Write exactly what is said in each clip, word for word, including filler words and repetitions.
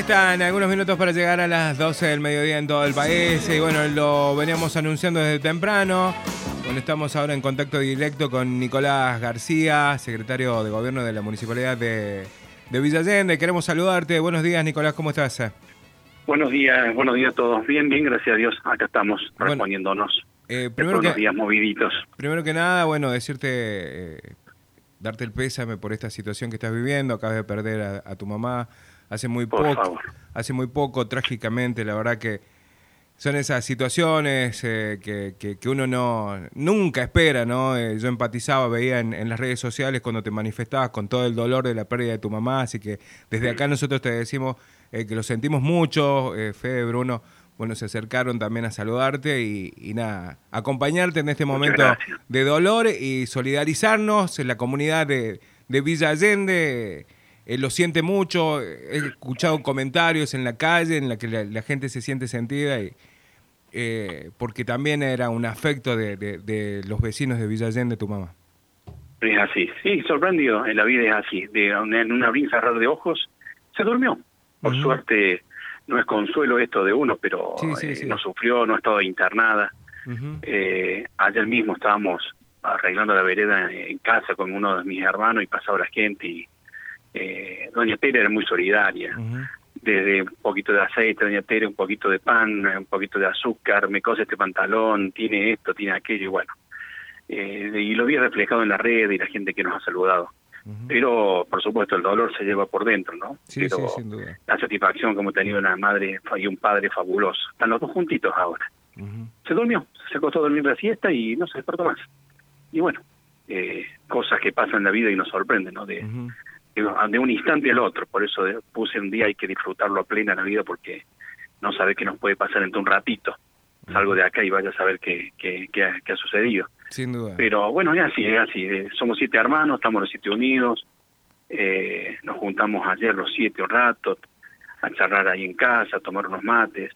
Faltan algunos minutos para llegar a las doce del mediodía en todo el país y bueno, lo veníamos anunciando desde temprano. Bueno, estamos ahora en contacto directo con Nicolás García, secretario de Gobierno de la Municipalidad de, de Villa Allende. Queremos saludarte. Buenos días, Nicolás, ¿cómo estás? Buenos días, buenos días a todos. Bien, bien, gracias a Dios. Acá estamos bueno, respondiéndonos. Eh, primero unos que, días moviditos. Primero que nada, bueno, decirte, eh, darte el pésame por esta situación que estás viviendo. Acabas de perder a, a tu mamá hace muy por poco. Favor. Hace muy poco, trágicamente, la verdad que son esas situaciones eh, que, que, que uno no nunca espera, ¿no? Eh, yo empatizaba, veía en, en las redes sociales cuando te manifestabas con todo el dolor de la pérdida de tu mamá, así que desde acá nosotros te decimos eh, que lo sentimos mucho. eh, Fede, Bruno, bueno, se acercaron también a saludarte y, y nada, acompañarte en este momento de dolor y solidarizarnos en la comunidad de, de Villa Allende. Eh, lo siente mucho, he escuchado comentarios en la calle en la que la, la gente se siente sentida y eh, porque también era un afecto de, de, de los vecinos de Villa Allende, tu mamá. Es así, sí, sorprendido, en la vida es así, de en un abrir y cerrar de ojos, se durmió. Por uh-huh. suerte, no es consuelo esto de uno, pero sí, sí, eh, sí. no sufrió, no estaba internada. Uh-huh. eh, ayer mismo estábamos arreglando la vereda en casa con uno de mis hermanos y pasaba la gente y Eh, doña Tere era muy solidaria, uh-huh. desde un poquito de aceite, doña Tere, un poquito de pan, un poquito de azúcar, me cose este pantalón, tiene esto, tiene aquello, y bueno, eh, y lo vi reflejado en la red y la gente que nos ha saludado. Uh-huh. Pero, por supuesto, el dolor se lleva por dentro, ¿no? Sí, Pero sí, sin duda. La satisfacción que hemos tenido una madre y un padre fabuloso. Están los dos juntitos ahora. Uh-huh. Se durmió, se acostó a dormir la siesta y no se despertó más. Y bueno, eh, cosas que pasan en la vida y nos sorprenden, ¿no? De, uh-huh. de un instante al otro, por eso puse un día hay que disfrutarlo a plena la vida porque no sabe qué nos puede pasar entre un ratito. Salgo de acá y vaya a saber qué, qué, qué, ha, qué ha sucedido. Sin duda. Pero bueno, es así, es así. Somos siete hermanos, estamos los siete unidos, eh, nos juntamos ayer los siete un rato a charlar ahí en casa, a tomar unos mates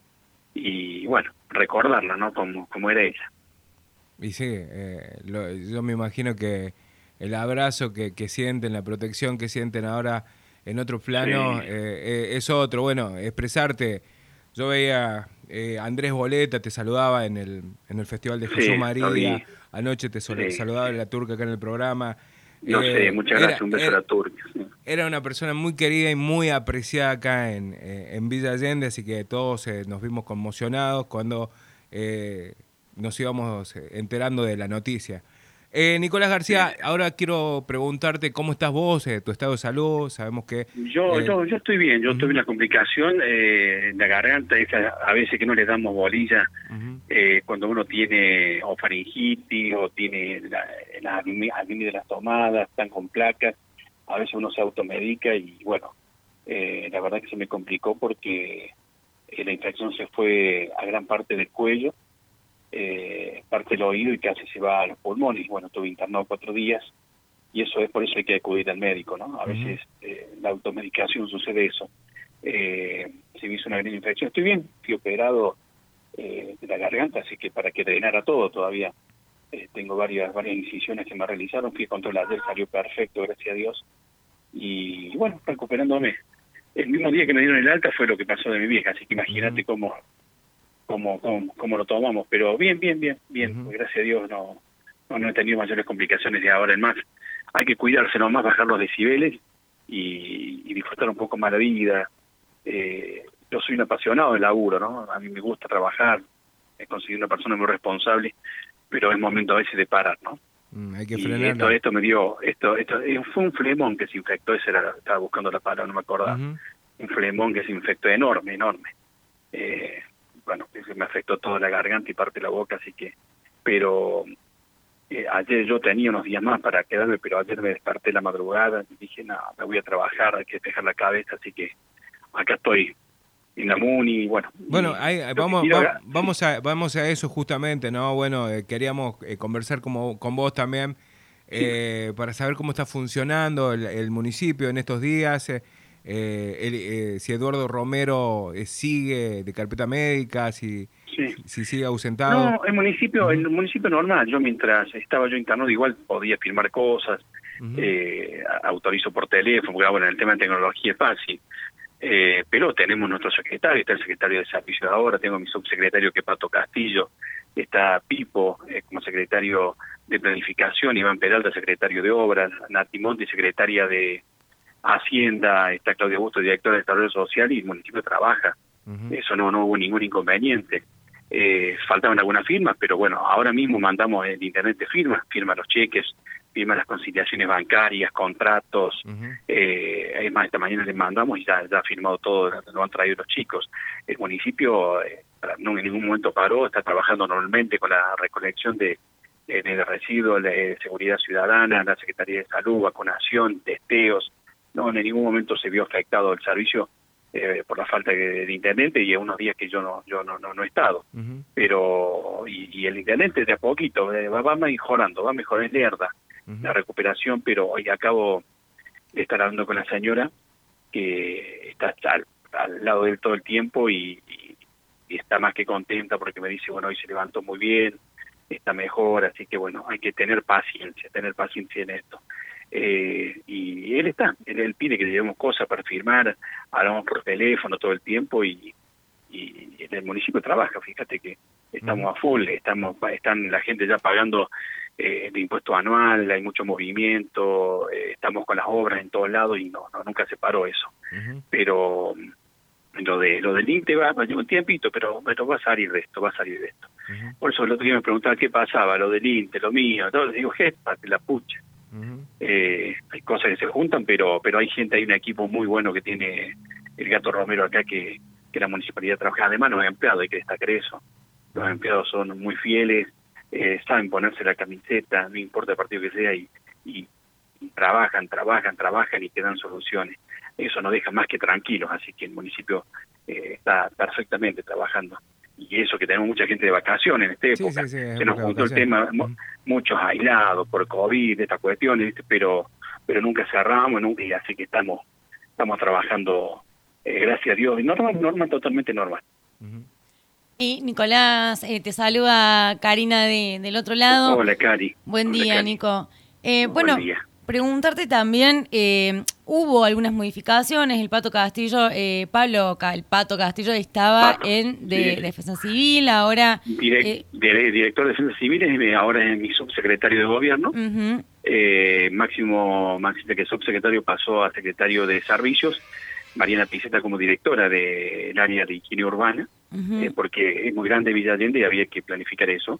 y bueno, recordarla, ¿no? Como, como era ella. Y sí, eh, lo, yo me imagino que el abrazo que, que sienten, la protección que sienten ahora en otro plano, sí. eh, eh, es otro. Bueno, expresarte. Yo veía eh, Andrés Boleta, te saludaba en el en el Festival de Jesús sí, María. Anoche te sol- sí, saludaba sí. la Turca acá en el programa. No eh, sé, muchas gracias, era, un beso era, a la Turca. Sí. Era una persona muy querida y muy apreciada acá en, eh, en Villa Allende, así que todos eh, nos vimos conmocionados cuando eh, nos íbamos enterando de la noticia. Eh, Nicolás García, sí. ahora quiero preguntarte cómo estás vos, eh, tu estado de salud. Sabemos que yo eh, yo yo estoy bien, yo uh-huh. tuve una complicación eh, en la garganta, esa, a veces que no le damos bolilla uh-huh. eh, cuando uno tiene o faringitis o tiene la, la anemia de las tomadas, están con placas, a veces uno se automedica y bueno, eh, la verdad que se me complicó porque eh, la infección se fue a gran parte del cuello. Eh, parte del oído y casi se va a los pulmones. Bueno, estuve internado cuatro días y eso es por eso hay que acudir al médico, ¿no? A uh-huh. veces eh, la automedicación sucede eso. Eh, se me hizo una gran infección. Estoy bien, fui operado eh, de la garganta, así que para que drenara todo todavía. Eh, tengo varias varias incisiones que me realizaron, fui a control ayer, salió perfecto, gracias a Dios. Y bueno, recuperándome. El mismo día que me dieron el alta fue lo que pasó de mi vieja, así que imagínate uh-huh. cómo... Como, como, como lo tomamos, pero bien, bien, bien, bien, uh-huh. gracias a Dios no, no no he tenido mayores complicaciones de ahora en más. Hay que cuidarse nomás, bajar los decibeles y, y disfrutar un poco más la vida. Eh, yo soy un apasionado del laburo, ¿no? A mí me gusta trabajar, he conseguido una persona muy responsable, pero es momento a veces de parar, ¿no? Mm, hay que y esto, esto me dio, esto, esto fue un flemón que se infectó, ese era, estaba buscando la palabra, no me acordaba, uh-huh. un flemón que se infectó enorme, enorme. Eh, bueno, me afectó toda la garganta y parte de la boca, así que, pero eh, ayer yo tenía unos días más para quedarme, pero ayer me desperté la madrugada y dije, no, me voy a trabajar, hay que despejar la cabeza, así que acá estoy en la Muni, bueno. Bueno, y, ahí, vamos, va, vamos, a, vamos a eso justamente, ¿no? Bueno, eh, queríamos eh, conversar como, con vos también, eh, sí. para saber cómo está funcionando el, el municipio en estos días, eh, Eh, el, eh, si Eduardo Romero eh, sigue de carpeta médica, si, sí. si, si sigue ausentado. No, el municipio, uh-huh. el municipio normal. Yo mientras estaba yo internado igual podía firmar cosas, uh-huh. eh, autorizo por teléfono, porque bueno, en el tema de tecnología es fácil. Eh, pero tenemos nuestro secretario, está el secretario de Servicios ahora, tengo mi subsecretario que es Pato Castillo, está Pipo eh, como secretario de Planificación, Iván Peralta, secretario de Obras, Nati Monti, secretaria de Hacienda, está Claudia Busto, directora de Desarrollo Social, y el municipio trabaja. Uh-huh. Eso no, no hubo ningún inconveniente. Eh, faltaban algunas firmas, pero bueno, ahora mismo mandamos el internet de firmas, firma los cheques, firma las conciliaciones bancarias, contratos, uh-huh. eh, es más, esta mañana les mandamos y ya, ya ha firmado todo, lo han traído los chicos. El municipio eh, no en ningún momento paró, está trabajando normalmente con la recolección de, de, de residuos, de seguridad ciudadana, la Secretaría de Salud, vacunación, testeos. No, en ningún momento se vio afectado el servicio eh, por la falta de, de intendente, y unos días que yo no yo no no, no he estado. Uh-huh. Pero y, y el intendente de a poquito eh, va, va mejorando, va mejorando, es lerda uh-huh. la recuperación, pero hoy acabo de estar hablando con la señora que está al, al lado de él todo el tiempo y, y, y está más que contenta porque me dice, bueno, hoy se levantó muy bien, está mejor, así que bueno, hay que tener paciencia, tener paciencia en esto. Eh, y él está, él, él pide que le llevemos cosas para firmar, hablamos por teléfono todo el tiempo y, y en el municipio trabaja, fíjate que estamos a full, estamos están la gente ya pagando eh, el impuesto anual, hay mucho movimiento, eh, estamos con las obras en todos lados y no, no nunca se paró eso. Uh-huh. Pero lo de lo del I N T E va, va un tiempito, pero, pero va a salir de esto, va a salir de esto. Uh-huh. Por eso el otro día me preguntaba qué pasaba, lo del I N T E, lo mío, todo, digo, jefa, la pucha. Uh-huh. Eh, hay cosas que se juntan, pero pero hay gente, hay un equipo muy bueno que tiene el Gato Romero acá, que, que la municipalidad trabaja. Además, los empleados, hay que destacar eso. Los empleados son muy fieles, eh, saben ponerse la camiseta, no importa el partido que sea, y, y, y trabajan, trabajan, trabajan y te dan soluciones. Eso nos deja más que tranquilos, así que el municipio eh, está perfectamente trabajando. Y eso que tenemos mucha gente de vacaciones en esta época, sí, sí, sí, se nos juntó el tema, uh-huh. muchos aislados por COVID, estas cuestiones, ¿viste? pero pero nunca cerramos, nunca, y así que estamos estamos trabajando, eh, gracias a Dios, normal, normal, totalmente normal. Uh-huh. Y Nicolás, eh, te saluda Karina de, del otro lado. Hola, Cari. Buen Hola, día, Cari. Nico. Eh, Buen bueno, día. Preguntarte también, eh, hubo algunas modificaciones, el Pato Castillo, eh, Pablo, el Pato Castillo estaba Pato, en de, sí. Defensa Civil, ahora... Direct, eh, de, director de Defensa Civil, es, ahora es mi subsecretario de Gobierno. Uh-huh. eh, Máximo, Máximo, que el subsecretario pasó a secretario de Servicios, Mariana Pizeta como directora del área de higiene urbana, uh-huh. eh, porque es muy grande Villa Allende y había que planificar eso.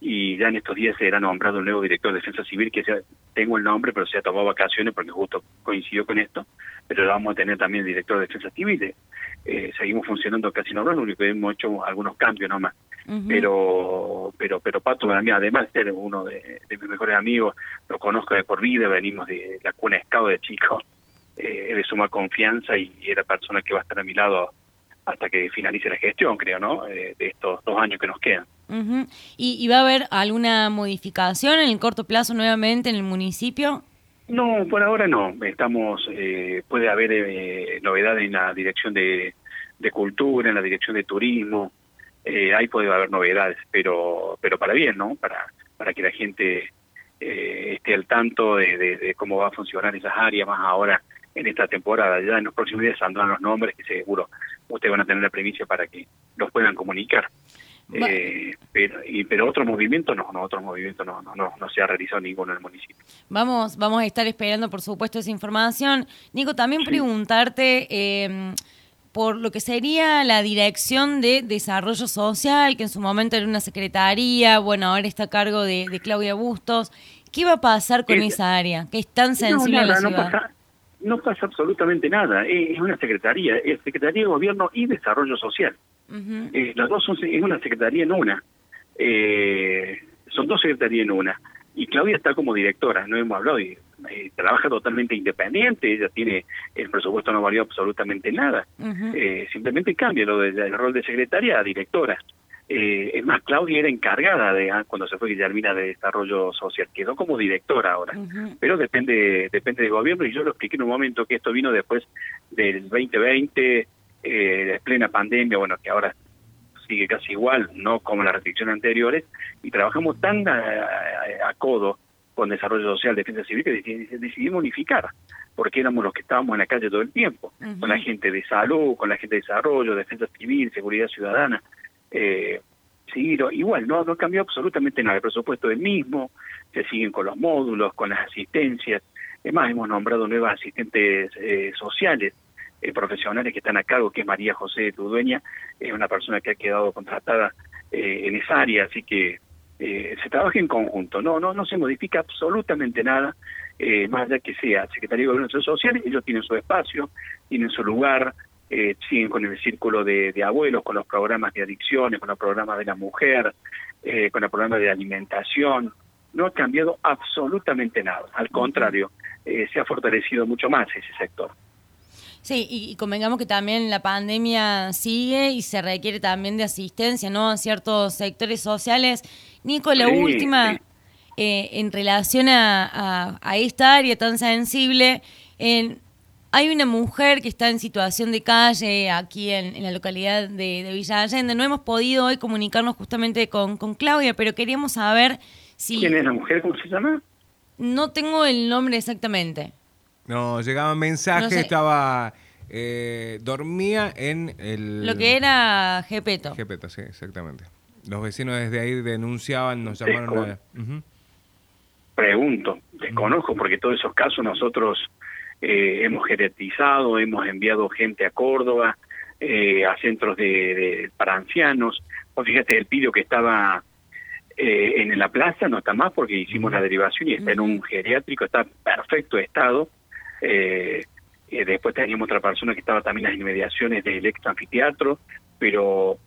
Y ya en estos días será nombrado el nuevo director de Defensa Civil, que sea, tengo el nombre, pero se ha tomado vacaciones porque justo coincidió con esto, pero lo vamos a tener también el director de Defensa Civil. Eh, seguimos funcionando casi normal, lo único que hemos hecho algunos cambios nomás. Uh-huh. Pero pero pero Pato, además de ser uno de, de mis mejores amigos, lo conozco de por vida, venimos de la cuna Scout de chico, eh, de suma confianza y era persona que va a estar a mi lado hasta que finalice la gestión, creo, ¿no? Eh, de estos dos años que nos quedan. Uh-huh. ¿Y, ¿Y va a haber alguna modificación en el corto plazo nuevamente en el municipio? No, por ahora no. Estamos, eh, puede haber eh, novedades en la dirección de, de cultura, en la dirección de turismo. Eh, ahí puede haber novedades, pero pero para bien, ¿no? Para para que la gente eh, esté al tanto de, de, de cómo va a funcionar esas áreas, más ahora en esta temporada. Ya en los próximos días saldrán los nombres que seguro ustedes van a tener la primicia para que los puedan comunicar. Eh, pero, y, pero otro movimiento no, no, otro movimiento no, no, no, no se ha realizado ninguno en el municipio. Vamos, vamos a estar esperando, por supuesto, esa información. Nico, también sí. preguntarte eh, por lo que sería la Dirección de Desarrollo Social, que en su momento era una secretaría, bueno, ahora está a cargo de, de Claudia Bustos. ¿Qué va a pasar con es, esa área, que es tan sensible no, nada, a la ciudad? No pasa, no pasa absolutamente nada, es una secretaría, es Secretaría de Gobierno y Desarrollo Social. Uh-huh. Eh, las dos son, es una secretaría en una, eh, son dos secretarías en una, y Claudia está como directora, no hemos hablado, y eh, trabaja totalmente independiente, ella tiene, el presupuesto no varió absolutamente nada, uh-huh. eh, simplemente cambia lo del de, rol de secretaria a directora. Eh, es más, Claudia era encargada de ah, cuando se fue Guillermina de Desarrollo Social, quedó como directora ahora, uh-huh. pero depende depende del gobierno, y yo lo expliqué en un momento que esto vino después del veinte veinte, eh, de plena pandemia, bueno, que ahora sigue casi igual, no como las restricciones anteriores, y trabajamos tan a, a, a codo con Desarrollo Social, Defensa Civil, que decidimos unificar, porque éramos los que estábamos en la calle todo el tiempo, uh-huh. con la gente de salud, con la gente de desarrollo, Defensa Civil, Seguridad Ciudadana, eh, sí, igual, no, no cambió absolutamente nada, el presupuesto es el mismo, se siguen con los módulos, con las asistencias, es más, hemos nombrado nuevas asistentes eh, sociales, eh, profesionales que están a cargo, que es María José Tudueña, es una persona que ha quedado contratada eh, en esa área, así que eh, se trabaja en conjunto, no no no se modifica absolutamente nada, eh, más allá que sea Secretaría de Gobierno Social, ellos tienen su espacio, tienen su lugar, eh, siguen con el círculo de, de abuelos, con los programas de adicciones, con los programas de la mujer, eh, con el programa de alimentación, no ha cambiado absolutamente nada, al contrario, eh, se ha fortalecido mucho más ese sector. Sí, y, y convengamos que también la pandemia sigue y se requiere también de asistencia, ¿no?, a ciertos sectores sociales. Nico, la sí, última, sí. Eh, en relación a, a, a esta área tan sensible, en, hay una mujer que está en situación de calle aquí en, en la localidad de, de Villa Allende. No hemos podido hoy comunicarnos justamente con, con Claudia, pero queríamos saber si... ¿Quién es la mujer? ¿Cómo se llama? No tengo el nombre exactamente. No, llegaban mensajes, no sé. estaba... Eh, dormía en el... Lo que era Gepeto. Gepeto, sí, exactamente. Los vecinos desde ahí denunciaban, nos llamaron Descon... a... Uh-huh. Pregunto, desconozco, porque todos esos casos nosotros eh, hemos jerarquizado, hemos enviado gente a Córdoba, eh, a centros de, de para ancianos. O fíjate, el pidio que estaba eh, en la plaza no está más porque hicimos uh-huh. la derivación y está uh-huh. en un geriátrico, está en perfecto estado. Eh, Eh, después teníamos otra persona que estaba también en las inmediaciones del ex anfiteatro, pero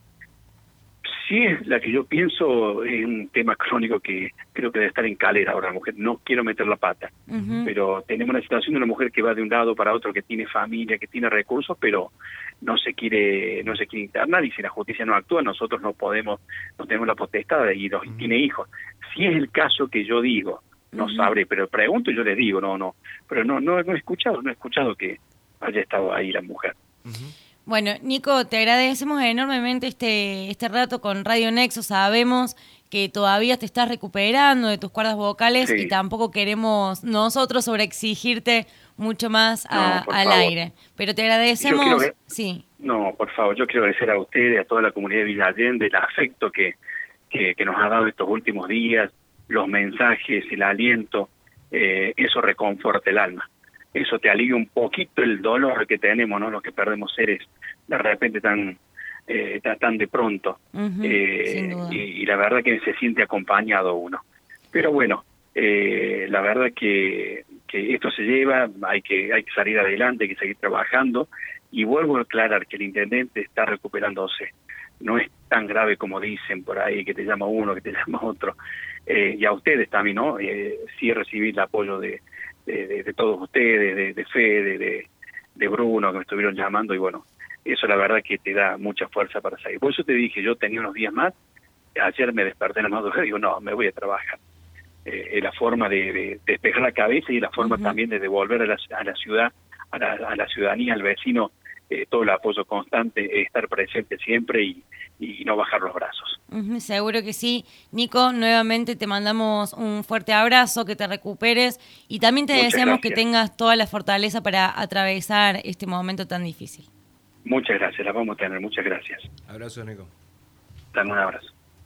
sí es la que yo pienso, es un tema crónico que creo que debe estar en calera ahora la mujer. No quiero meter la pata, uh-huh. pero tenemos una situación de una mujer que va de un lado para otro, que tiene familia, que tiene recursos, pero no se quiere no se quiere internar, y si la justicia no actúa, nosotros no podemos, no tenemos la potestad de ir, uh-huh. tiene hijos. Si es el caso que yo digo, no uh-huh. sabré, pero pregunto y yo les digo, no, no, pero no, no, no he escuchado, no he escuchado que haya estado ahí la mujer. Uh-huh. Bueno, Nico, te agradecemos enormemente este, este rato con Radio Nexo. Sabemos que todavía te estás recuperando de tus cuerdas vocales sí. y tampoco queremos nosotros sobreexigirte mucho más a, no, al favor. aire. Pero te agradecemos. Ver, sí. No, por favor, yo quiero agradecer a ustedes, a toda la comunidad de Villa Allende, el afecto que, que, que nos ha dado estos últimos días, los mensajes, el aliento, eh, eso reconforta el alma. Eso te alivia un poquito el dolor que tenemos, ¿no? Los que perdemos seres de repente tan eh, tan, tan de pronto. Uh-huh, eh, y, y la verdad que se siente acompañado uno. Pero bueno, eh, la verdad que, que esto se lleva, hay que hay que salir adelante, hay que seguir trabajando. Y vuelvo a aclarar que el intendente está recuperándose. No es tan grave como dicen por ahí, que te llama uno, que te llama otro. Eh, y a ustedes también, ¿no? Eh, sí recibir el apoyo de, de, de, de todos ustedes, de, de Fede, de, de Bruno, que me estuvieron llamando, y bueno, eso la verdad que te da mucha fuerza para seguir. Por eso te dije, yo tenía unos días más, ayer me desperté en la madrugada y digo, no, me voy a trabajar. Eh, es la forma de, de despejar la cabeza y la forma uh-huh. también de devolver a la, a la ciudad, a la, a la ciudadanía, al vecino, eh, todo el apoyo constante, estar presente siempre y, y no bajar los brazos. Uh-huh, seguro que sí. Nico, nuevamente te mandamos un fuerte abrazo, que te recuperes y también te Muchas deseamos gracias. que tengas toda la fortaleza para atravesar este momento tan difícil. Muchas gracias, la vamos a tener, muchas gracias. Abrazo, Nico. Dame un abrazo.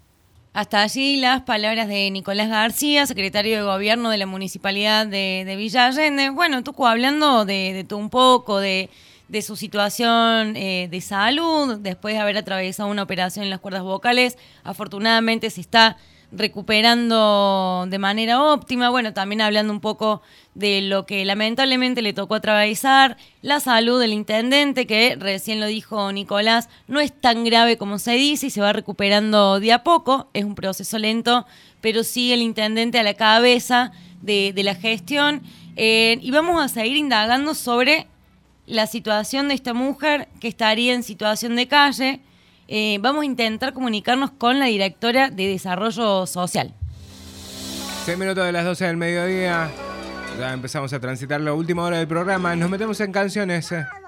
Hasta allí las palabras de Nicolás García, secretario de Gobierno de la Municipalidad de, de Villa Allende. Bueno, Tuco, hablando de, de tú un poco, de, de su situación eh, de salud, después de haber atravesado una operación en las cuerdas vocales, afortunadamente se está recuperando de manera óptima. Bueno, también hablando un poco de lo que lamentablemente le tocó atravesar, la salud del intendente, que recién lo dijo Nicolás, no es tan grave como se dice y se va recuperando de a poco, es un proceso lento, pero sigue el intendente a la cabeza de, de la gestión. Eh, y vamos a seguir indagando sobre la situación de esta mujer que estaría en situación de calle. Eh, vamos a intentar comunicarnos con la directora de Desarrollo Social. Seis minutos de las doce del mediodía. Ya empezamos a transitar la última hora del programa. Nos metemos en canciones. Eh.